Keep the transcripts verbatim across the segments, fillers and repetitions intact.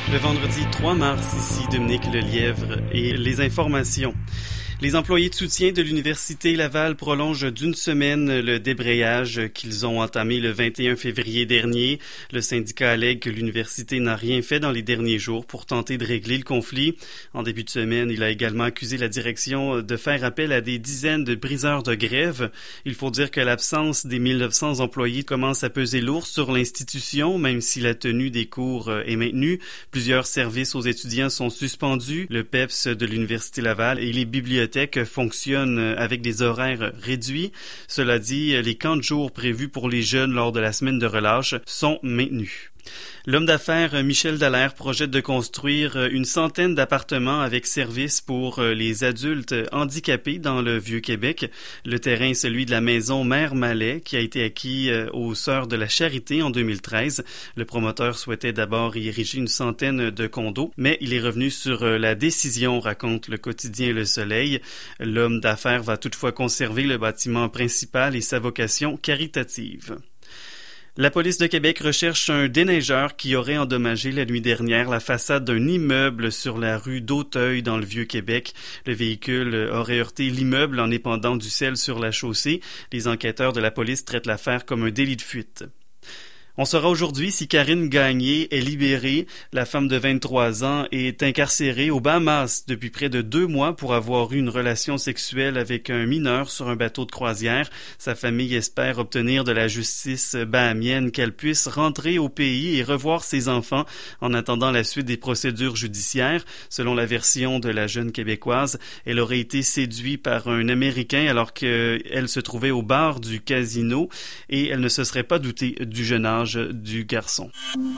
Le vendredi trois mars, ici Dominique Lelièvre et les informations. Les employés de soutien de l'Université Laval prolongent d'une semaine le débrayage qu'ils ont entamé le vingt et un février dernier. Le syndicat allègue que l'université n'a rien fait dans les derniers jours pour tenter de régler le conflit. En début de semaine, il a également accusé la direction de faire appel à des dizaines de briseurs de grève. Il faut dire que l'absence des mille neuf cents employés commence à peser lourd sur l'institution, même si la tenue des cours est maintenue. Plusieurs services aux étudiants sont suspendus. Le P E P S de l'Université Laval et les bibliothèques fonctionnent avec des horaires réduits. Cela dit, les camps de jour prévus pour les jeunes lors de la semaine de relâche sont maintenus. L'homme d'affaires Michel Dallaire projette de construire une centaine d'appartements avec services pour les adultes handicapés dans le Vieux-Québec. Le terrain est celui de la maison Mère Mallet qui a été acquis aux Sœurs de la Charité en deux mille treize. Le promoteur souhaitait d'abord y ériger une centaine de condos, mais il est revenu sur la décision, raconte le quotidien Le Soleil. L'homme d'affaires va toutefois conserver le bâtiment principal et sa vocation caritative. La police de Québec recherche un déneigeur qui aurait endommagé la nuit dernière la façade d'un immeuble sur la rue d'Auteuil dans le Vieux-Québec. Le véhicule aurait heurté l'immeuble en épandant du sel sur la chaussée. Les enquêteurs de la police traitent l'affaire comme un délit de fuite. On saura aujourd'hui si Karine Gagné est libérée. La femme de vingt-trois ans est incarcérée aux Bahamas depuis près de deux mois pour avoir eu une relation sexuelle avec un mineur sur un bateau de croisière. Sa famille espère obtenir de la justice bahamienne qu'elle puisse rentrer au pays et revoir ses enfants en attendant la suite des procédures judiciaires. Selon la version de la jeune Québécoise, elle aurait été séduite par un Américain alors qu'elle se trouvait au bar du casino et elle ne se serait pas doutée du jeune âge du garçon.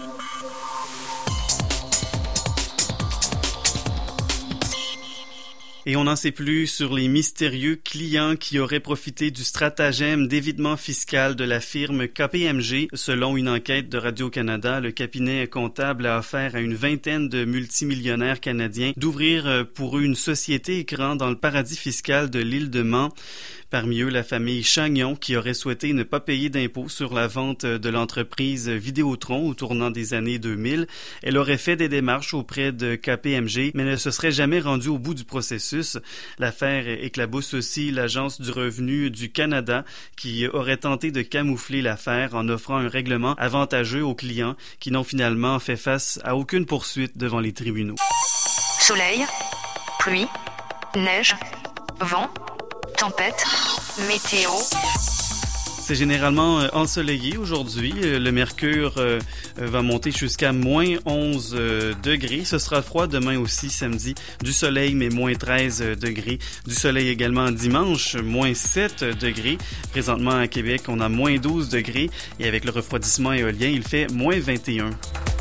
Et on n'en sait plus sur les mystérieux clients qui auraient profité du stratagème d'évitement fiscal de la firme K P M G. Selon une enquête de Radio-Canada, le cabinet comptable a offert à une vingtaine de multimillionnaires canadiens d'ouvrir pour eux une société écran dans le paradis fiscal de l'île de Man. Parmi eux, la famille Chagnon qui aurait souhaité ne pas payer d'impôts sur la vente de l'entreprise Vidéotron au tournant des années deux mille. Elle aurait fait des démarches auprès de K P M G, mais ne se serait jamais rendue au bout du processus. L'affaire éclabousse aussi l'Agence du revenu du Canada qui aurait tenté de camoufler l'affaire en offrant un règlement avantageux aux clients qui n'ont finalement fait face à aucune poursuite devant les tribunaux. Soleil, pluie, neige, vent, tempête, météo. C'est généralement euh, ensoleillé aujourd'hui. Euh, le mercure euh, va monter jusqu'à moins onze euh, degrés. Ce sera froid demain aussi, samedi. Du soleil, mais moins treize degrés. Du soleil également dimanche, moins sept degrés. Présentement à Québec, on a moins douze degrés. Et avec le refroidissement éolien, il fait moins vingt et un.